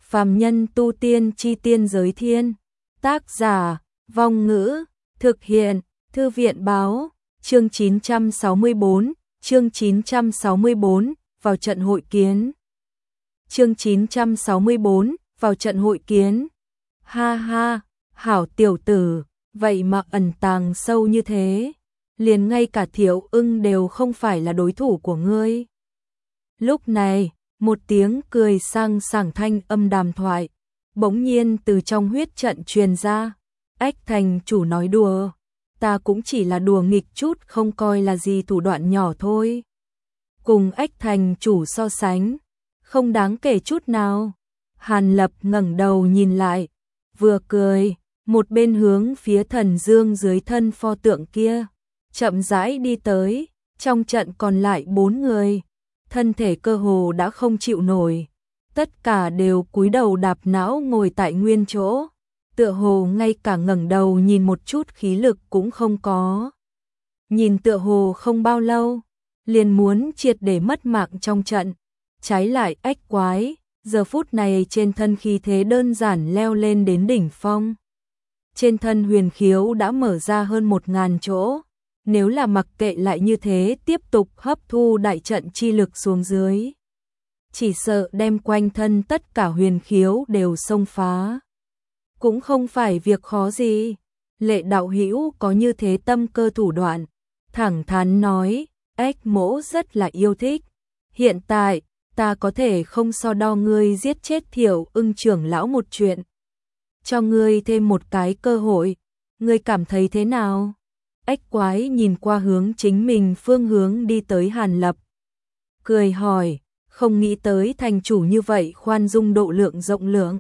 Phàm nhân tu tiên chi tiên giới thiên. Tác giả, Vong Ngữ, thực hiện, Thư viện báo, chương 964, chương 964, vào trận hội kiến. Chương 964, vào trận hội kiến. Ha ha, hảo tiểu tử, vậy mà ẩn tàng sâu như thế, liền ngay cả Thiệu Ưng đều không phải là đối thủ của ngươi. Lúc này, một tiếng cười sang sảng thanh âm đàm thoại, bỗng nhiên từ trong huyết trận truyền ra. Ách thành chủ nói đùa, ta cũng chỉ là đùa nghịch chút, không coi là gì, thủ đoạn nhỏ thôi. Cùng Ách thành chủ so sánh, không đáng kể chút nào. Hàn Lập ngẩng đầu nhìn lại, vừa cười, một bên hướng phía thần dương dưới thân pho tượng kia, chậm rãi đi tới. Trong trận còn lại 4 người, thân thể cơ hồ đã không chịu nổi, tất cả đều cúi đầu đạp não ngồi tại nguyên chỗ, tựa hồ ngay cả ngẩng đầu nhìn một chút khí lực cũng không có. Nhìn tựa hồ không bao lâu, liền muốn triệt để mất mạng trong trận. Trái lại Ách Quái, giờ phút này trên thân khí thế đơn giản leo lên đến đỉnh phong. Trên thân huyền khiếu đã mở ra hơn 1000 chỗ, nếu là mặc kệ lại như thế tiếp tục hấp thu đại trận chi lực xuống dưới, chỉ sợ đem quanh thân tất cả huyền khiếu đều xông phá. Cũng không phải việc khó gì. Lệ đạo hữu có như thế tâm cơ thủ đoạn, thẳng thắn nói, Ách mỗ rất là yêu thích. Hiện tại, ta có thể không so đo ngươi giết chết Thiệu Ưng trưởng lão một chuyện, cho ngươi thêm một cái cơ hội, ngươi cảm thấy thế nào? Ách Quái nhìn qua hướng chính mình phương hướng đi tới Hàn Lập, cười hỏi, không nghĩ tới thành chủ như vậy khoan dung độ lượng rộng lượng.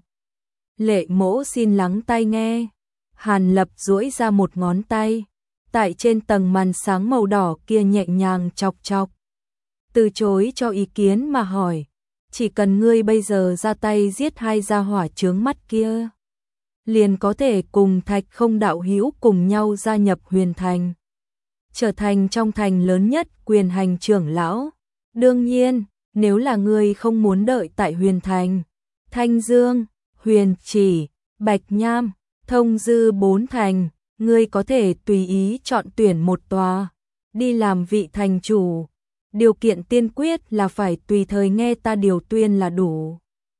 Lệ mỗ xin lắng tai nghe. Hàn Lập duỗi ra một ngón tay, tại trên tầng màn sáng màu đỏ kia nhẹ nhàng chọc chọc, từ chối cho ý kiến mà hỏi, chỉ cần ngươi bây giờ ra tay giết 2 gia hỏa chướng mắt kia, liền có thể cùng Thạch Không đạo hữu cùng nhau gia nhập Huyền Thành, trở thành trong thành lớn nhất quyền hành trưởng lão. Đương nhiên, nếu là ngươi không muốn đợi tại Huyền Thành, Thanh Dương, Huyền Chỉ, Bạch Nham, Thông Dư 4 thành, ngươi có thể tùy ý chọn tuyển một tòa, đi làm vị thành chủ. Điều kiện tiên quyết là phải tùy thời nghe ta điều tuyên là đủ.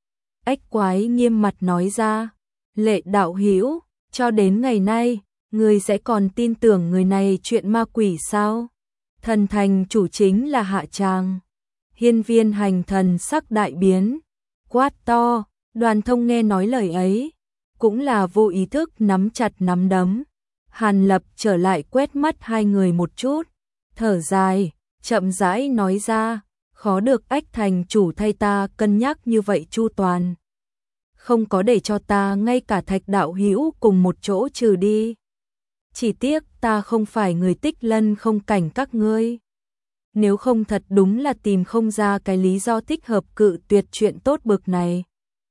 Ách Quái nghiêm mặt nói ra. Lệ đạo hữu, cho đến ngày nay, ngươi sẽ còn tin tưởng người này chuyện ma quỷ sao? Thần thành chủ chính là hạ tràng. Hiên Viên Hành thần sắc đại biến, quát to. Đoàn Thông nghe nói lời ấy, cũng là vô ý thức nắm chặt nắm đấm. Hàn Lập trở lại quét mắt 2 người một chút, thở dài, chậm rãi nói ra, khó được Ách thành chủ thay ta cân nhắc như vậy chu toàn, không có để cho ta ngay cả Thạch đạo hữu cùng một chỗ trừ đi. Chỉ tiếc ta không phải người Tích Lân không cảnh các ngươi, nếu không thật đúng là tìm không ra cái lý do thích hợp cự tuyệt chuyện tốt bực này.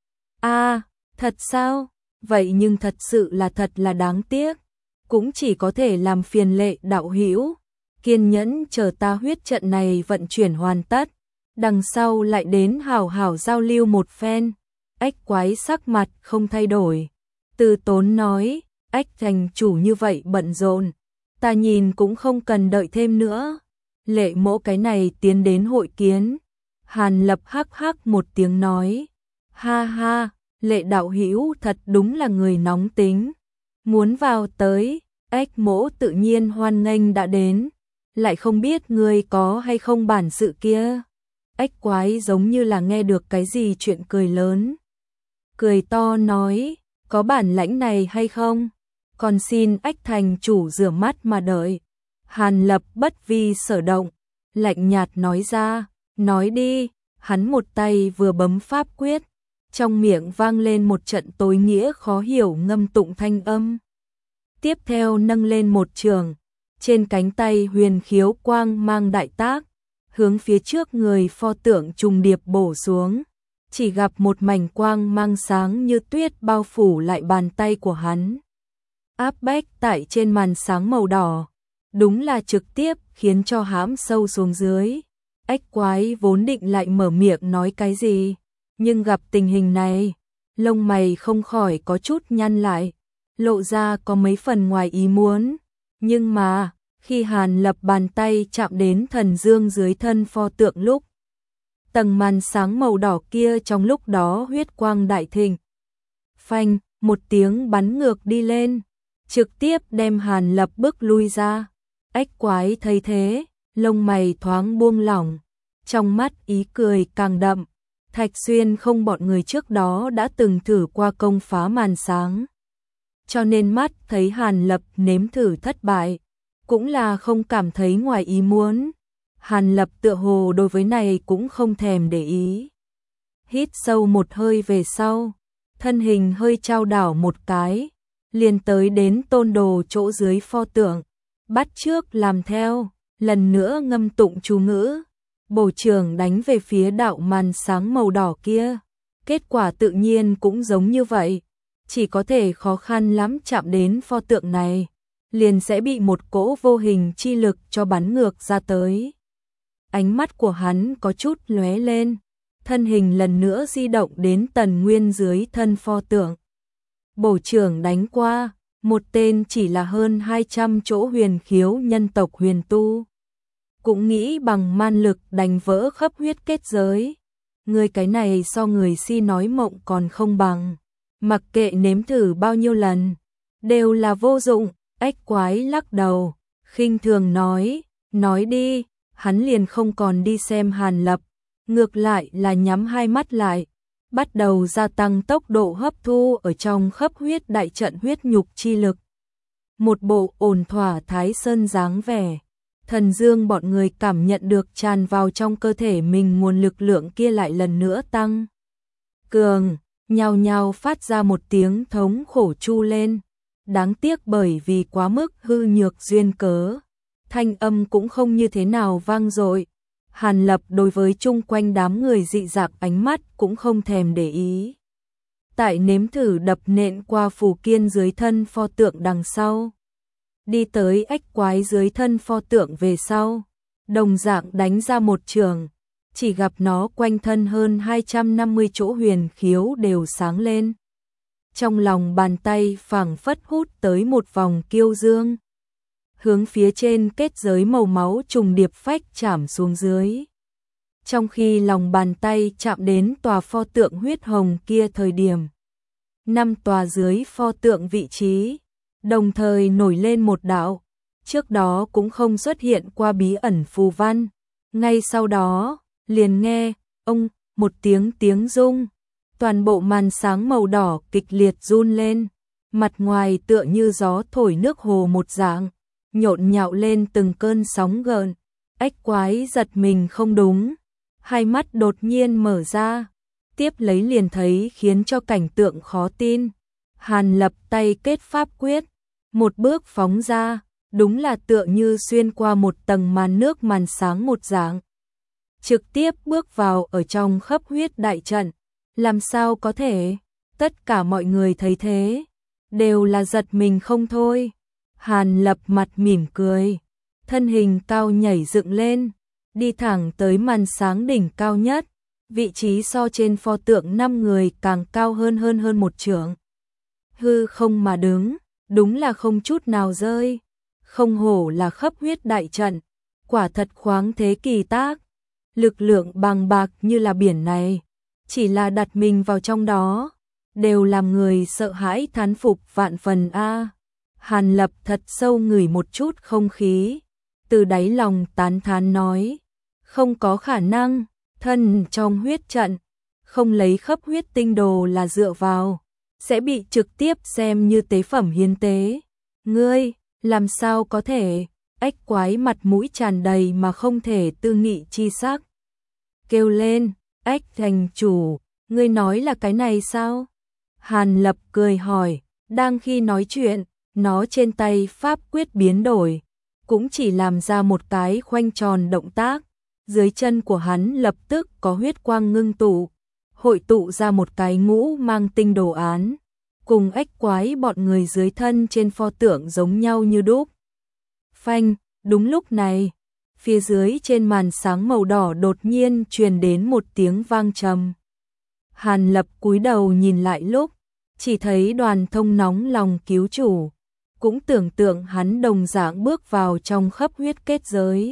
À, thật sao? Vậy nhưng thật sự là thật là đáng tiếc, cũng chỉ có thể làm phiền Lệ đạo hữu kiên nhẫn chờ ta huyết trận này vận chuyển hoàn tất, đằng sau lại đến hảo hảo giao lưu một phen. Ách Quái sắc mặt không thay đổi, từ tốn nói, Ách thành chủ như vậy bận rộn, ta nhìn cũng không cần đợi thêm nữa. Lệ mỗ cái này tiến đến hội kiến. Hàn Lập hắc hắc một tiếng nói, ha ha, Lệ đạo hữu thật đúng là người nóng tính, muốn vào tới, Ách mỗ tự nhiên hoan nghênh đã đến, lại không biết ngươi có hay không bản sự kia. Ách Quái giống như là nghe được cái gì chuyện cười lớn, cười to nói, có bản lãnh này hay không? Còn xin Ách thành chủ rửa mắt mà đợi. Hàn Lập bất vi sở động, lạnh nhạt nói ra, nói đi. Hắn một tay vừa bấm pháp quyết, trong miệng vang lên một trận tối nghĩa khó hiểu ngâm tụng thanh âm. Tiếp theo nâng lên một trường, trên cánh tay huyền khiếu quang mang đại tác, hướng phía trước người pho tượng trùng điệp bổ xuống. Chỉ gặp một mảnh quang mang sáng như tuyết bao phủ lại bàn tay của hắn, áp bách tại trên màn sáng màu đỏ, đúng là trực tiếp khiến cho hãm sâu xuống dưới. Ách Quái vốn định lại mở miệng nói cái gì, nhưng gặp tình hình này, lông mày không khỏi có chút nhăn lại, lộ ra có mấy phần ngoài ý muốn. Nhưng mà, khi Hàn Lập bàn tay chạm đến thần dương dưới thân pho tượng lúc, tầng màn sáng màu đỏ kia trong lúc đó huyết quang đại thịnh. Phanh, một tiếng bắn ngược đi lên, trực tiếp đem Hàn Lập bước lui ra. Ách quái thấy thế, lông mày thoáng buông lỏng, trong mắt ý cười càng đậm. Thạch Xuyên không bọn người trước đó đã từng thử qua công phá màn sáng, cho nên mắt thấy Hàn Lập nếm thử thất bại, cũng là không cảm thấy ngoài ý muốn. Hàn Lập tựa hồ đối với này cũng không thèm để ý. Hít sâu một hơi về sau, thân hình hơi chao đảo một cái, liền tới đến tôn đồ chỗ dưới pho tượng, bắt chước làm theo, lần nữa ngâm tụng chú ngữ, bổ chưởng đánh về phía đạo màn sáng màu đỏ kia. Kết quả tự nhiên cũng giống như vậy, chỉ có thể khó khăn lắm chạm đến pho tượng này, liền sẽ bị một cỗ vô hình chi lực cho bắn ngược ra tới. Ánh mắt của hắn có chút lóe lên, thân hình lần nữa di động đến Tần Nguyên dưới thân pho tượng. Bổ chưởng đánh qua, một tên chỉ là hơn 200 chỗ huyền khiếu nhân tộc huyền tu, cũng nghĩ bằng man lực đánh vỡ khắp huyết kết giới. Người cái này so người si nói mộng còn không bằng, mặc kệ nếm thử bao nhiêu lần, đều là vô dụng. Ách quái lắc đầu, khinh thường nói đi. Hắn liền không còn đi xem Hàn Lập, ngược lại là nhắm hai mắt lại, bắt đầu gia tăng tốc độ hấp thu ở trong khắp huyết đại trận huyết nhục chi lực. Một bộ ổn thỏa Thái Sơn dáng vẻ, thần dương bọn người cảm nhận được tràn vào trong cơ thể mình nguồn lực lượng kia lại lần nữa tăng cường, nhao nhao phát ra một tiếng thống khổ chu lên. Đáng tiếc bởi vì quá mức hư nhược duyên cớ, thanh âm cũng không như thế nào vang dội. Hàn Lập đối với chung quanh đám người dị dạng ánh mắt cũng không thèm để ý. Tại nếm thử đập nện qua phù kiên dưới thân pho tượng đằng sau, đi tới ách quái dưới thân pho tượng về sau, đồng dạng đánh ra một trường, chỉ gặp nó quanh thân hơn 250 chỗ huyền khiếu đều sáng lên. Trong lòng bàn tay phảng phất hút tới một vòng kiêu dương, hướng phía trên kết giới màu máu trùng điệp phách chạm xuống dưới. Trong khi lòng bàn tay chạm đến tòa pho tượng huyết hồng kia thời điểm, 5 tòa dưới pho tượng vị trí đồng thời nổi lên một đạo, trước đó cũng không xuất hiện qua bí ẩn phù văn. Ngay sau đó, liền nghe ông một tiếng rung, toàn bộ màn sáng màu đỏ kịch liệt run lên, mặt ngoài tựa như gió thổi nước hồ một dạng, nhộn nhạo lên từng cơn sóng gợn. Ách quái giật mình không đúng, hai mắt đột nhiên mở ra, tiếp lấy liền thấy khiến cho cảnh tượng khó tin. Hàn Lập tay kết pháp quyết, một bước phóng ra, đúng là tựa như xuyên qua một tầng màn nước màn sáng một dạng, trực tiếp bước vào ở trong khắp huyết đại trận. Làm sao có thể? Tất cả mọi người thấy thế, đều là giật mình không thôi. Hàn Lập mặt mỉm cười, thân hình cao nhảy dựng lên, đi thẳng tới màn sáng đỉnh cao nhất, vị trí so trên pho tượng 5 người càng cao hơn một trượng. Hư không mà đứng, đúng là không chút nào rơi, không hổ là khắp huyết đại trận, quả thật khoáng thế kỳ tác, lực lượng bằng bạc như là biển này, chỉ là đặt mình vào trong đó, đều làm người sợ hãi thán phục vạn phần a. Hàn Lập thật sâu ngửi một chút không khí, từ đáy lòng tán thán nói, không có khả năng, thân trong huyết trận, không lấy khắp huyết tinh đồ là dựa vào, sẽ bị trực tiếp xem như tế phẩm hiến tế. Ngươi, làm sao có thể? Ách quái mặt mũi tràn đầy mà không thể tư nghị chi sắc. Kêu lên, ách thành chủ, ngươi nói là cái này sao? Hàn Lập cười hỏi, đang khi nói chuyện, nó trên tay pháp quyết biến đổi, cũng chỉ làm ra một cái khoanh tròn động tác, dưới chân của hắn lập tức có huyết quang ngưng tụ, hội tụ ra một cái ngũ mang tinh đồ án, cùng ách quái bọn người dưới thân trên pho tượng giống nhau như đúc. Phanh, đúng lúc này, phía dưới trên màn sáng màu đỏ đột nhiên truyền đến một tiếng vang trầm. Hàn Lập cúi đầu nhìn lại lúc, chỉ thấy Đoàn Thông nóng lòng cứu chủ, cũng tưởng tượng hắn đồng dạng bước vào trong khắp huyết kết giới.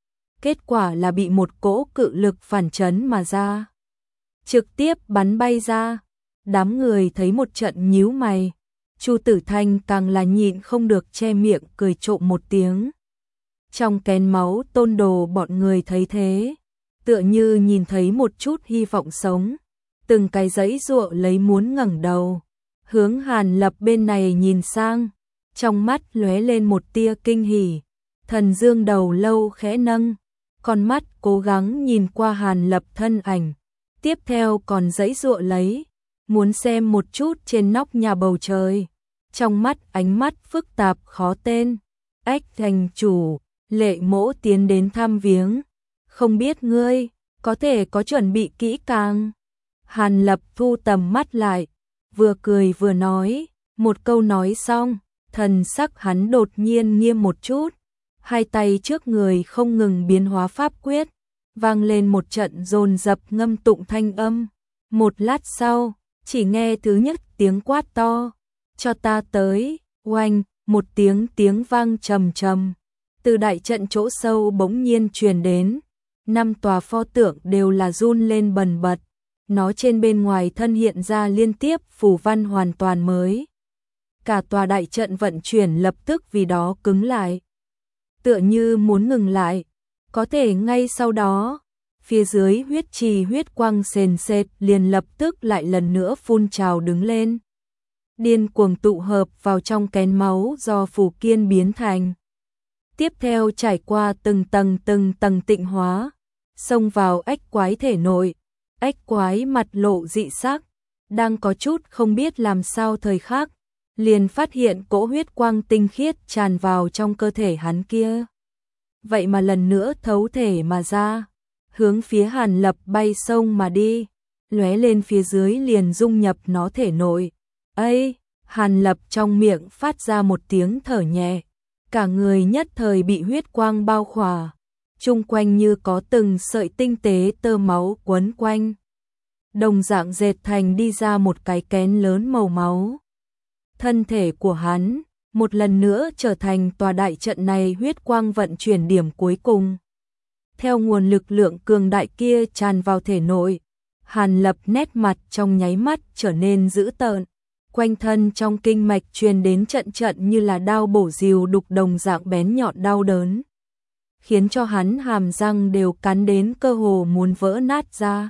Kết quả là bị một cỗ cự lực phản chấn mà ra, trực tiếp bắn bay ra. Đám người thấy một trận nhíu mày, Chu Tử Thanh càng là nhịn không được che miệng cười trộm một tiếng. Trong kén máu Tôn Đồ bọn người thấy thế, tựa như nhìn thấy một chút hy vọng sống, từng cái giãy giụa lấy muốn ngẩng đầu, hướng Hàn Lập bên này nhìn sang, trong mắt lóe lên một tia kinh hỉ. Thần Dương đầu lâu khẽ nâng, con mắt cố gắng nhìn qua Hàn Lập thân ảnh, tiếp theo còn giãy giụa lấy, muốn xem một chút trên nóc nhà bầu trời. Trong mắt ánh mắt phức tạp khó tên. Ách thành chủ, Lệ Mỗ tiến đến thăm viếng, không biết ngươi có thể có chuẩn bị kỹ càng. Hàn Lập thu tầm mắt lại, vừa cười vừa nói, một câu nói xong, thần sắc hắn đột nhiên nghiêm một chút, hai tay trước người không ngừng biến hóa pháp quyết, vang lên một trận dồn dập ngâm tụng thanh âm. Một lát sau, chỉ nghe thứ nhất tiếng quát to, cho ta tới. Oanh, một tiếng vang trầm trầm, từ đại trận chỗ sâu bỗng nhiên truyền đến, 5 tòa pho tượng đều là run lên bần bật, nó trên bên ngoài thân hiện ra liên tiếp phù văn hoàn toàn mới. Cả tòa đại trận vận chuyển lập tức vì đó cứng lại, tựa như muốn ngừng lại. Có thể ngay sau đó, phía dưới huyết trì huyết quang sền sệt liền lập tức lại lần nữa phun trào đứng lên, điên cuồng tụ hợp vào trong kén máu do Phù Kiên biến thành. Tiếp theo trải qua từng tầng tịnh hóa, xông vào ách quái thể nội. Ách quái mặt lộ dị sắc, đang có chút không biết làm sao thời khắc, liền phát hiện cỗ huyết quang tinh khiết tràn vào trong cơ thể hắn kia. Vậy mà lần nữa thấu thể mà ra, hướng phía Hàn Lập bay sông mà đi, lóe lên phía dưới liền dung nhập nó thể nội. Ây, Hàn Lập trong miệng phát ra một tiếng thở nhẹ, cả người nhất thời bị huyết quang bao khỏa, chung quanh như có từng sợi tinh tế tơ máu quấn quanh, đồng dạng dệt thành đi ra một cái kén lớn màu máu. Thân thể của hắn một lần nữa trở thành tòa đại trận này huyết quang vận chuyển điểm cuối cùng. Theo nguồn lực lượng cường đại kia tràn vào thể nội, Hàn Lập nét mặt trong nháy mắt trở nên dữ tợn, quanh thân trong kinh mạch truyền đến trận trận như là đao bổ rìu đục đồng dạng bén nhọn đau đớn, khiến cho hắn hàm răng đều cắn đến cơ hồ muốn vỡ nát ra.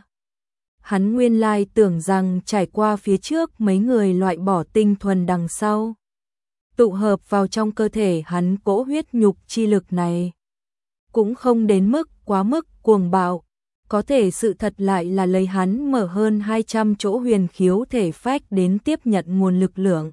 Hắn nguyên lai tưởng rằng trải qua phía trước mấy người loại bỏ tinh thuần đằng sau, tụ hợp vào trong cơ thể hắn cỗ huyết nhục chi lực này, cũng không đến mức quá mức cuồng bạo. Có thể sự thật lại là lấy hắn mở hơn 200 chỗ huyền khiếu thể phách đến tiếp nhận nguồn lực lượng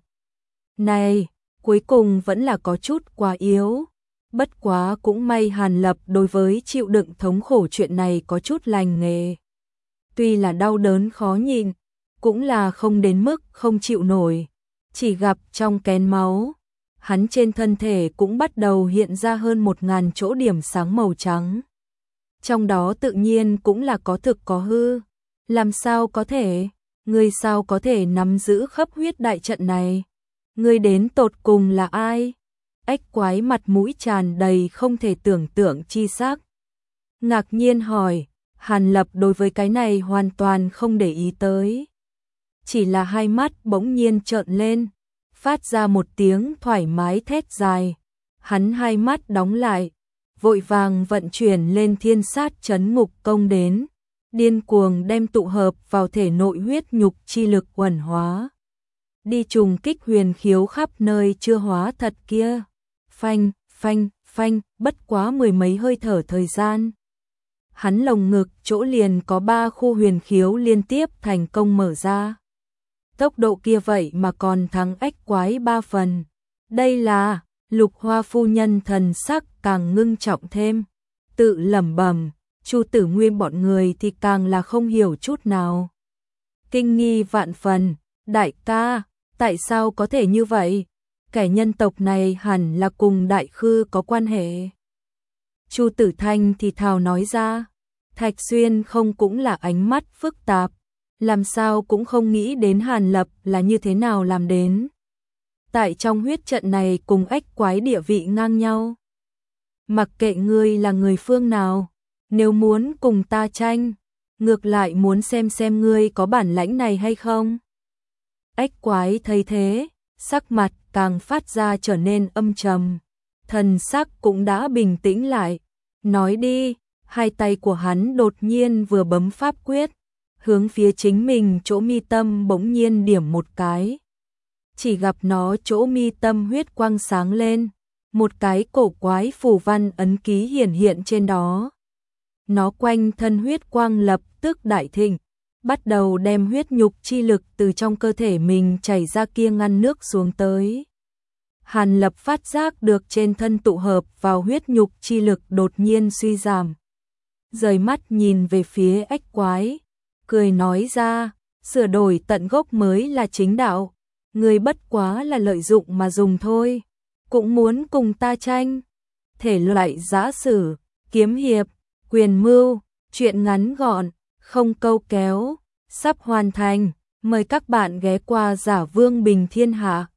này, cuối cùng vẫn là có chút quá yếu. Bất quá cũng may Hàn Lập đối với chịu đựng thống khổ chuyện này có chút lành nghề. Tuy là đau đớn khó nhịn, cũng là không đến mức không chịu nổi. Chỉ gặp trong kén máu, hắn trên thân thể cũng bắt đầu hiện ra hơn 1000 chỗ điểm sáng màu trắng. Trong đó tự nhiên cũng là có thực có hư. Làm sao có thể? Ngươi sao có thể nắm giữ khắp huyết đại trận này? Ngươi đến tột cùng là ai? Ách quái mặt mũi tràn đầy không thể tưởng tượng chi xác, ngạc nhiên hỏi. Hàn Lập đối với cái này hoàn toàn không để ý tới, chỉ là hai mắt bỗng nhiên trợn lên, phát ra một tiếng thoải mái thét dài. Hắn hai mắt đóng lại, vội vàng vận chuyển lên thiên sát chấn ngục công đến, điên cuồng đem tụ hợp vào thể nội huyết nhục chi lực uẩn hóa, đi trùng kích huyền khiếu khắp nơi chưa hóa thật kia. Phanh, phanh, phanh, bất quá mười mấy hơi thở thời gian, hắn lồng ngực chỗ liền có 3 khu huyền khiếu liên tiếp thành công mở ra. Tốc độ kia vậy mà còn thắng ách quái 3 phần. Đây là... Lục Hoa phu nhân thần sắc càng ngưng trọng thêm, tự lẩm bẩm. Chu Tử Nguyên bọn người thì càng là không hiểu chút nào, kinh nghi vạn phần. Đại ca, tại sao có thể như vậy? Kẻ nhân tộc này hẳn là cùng Đại Khư có quan hệ. Chu Tử Thanh thì thào nói ra. Thạch Xuyên không cũng là ánh mắt phức tạp, làm sao cũng không nghĩ đến Hàn Lập là như thế nào làm đến. Tại trong huyết trận này cùng ếch quái địa vị ngang nhau. Mặc kệ ngươi là người phương nào, nếu muốn cùng ta tranh, ngược lại muốn xem ngươi có bản lãnh này hay không. Ếch quái thấy thế, sắc mặt càng phát ra trở nên âm trầm, thần sắc cũng đã bình tĩnh lại. Nói đi, hai tay của hắn đột nhiên vừa bấm pháp quyết, hướng phía chính mình chỗ mi tâm bỗng nhiên điểm một cái. Chỉ gặp nó chỗ mi tâm huyết quang sáng lên, một cái cổ quái phù văn ấn ký hiển hiện trên đó. Nó quanh thân huyết quang lập tức đại thịnh, bắt đầu đem huyết nhục chi lực từ trong cơ thể mình chảy ra kia ngăn nước xuống tới. Hàn Lập phát giác được trên thân tụ hợp vào huyết nhục chi lực đột nhiên suy giảm. Rời mắt nhìn về phía ếch quái, cười nói ra, sửa đổi tận gốc mới là chính đạo, người bất quá là lợi dụng mà dùng thôi, cũng muốn cùng ta tranh. Thể loại giã sử, kiếm hiệp, quyền mưu, truyện ngắn gọn, không câu kéo, sắp hoàn thành, mời các bạn ghé qua Giả Vương Bình Thiên Hạ.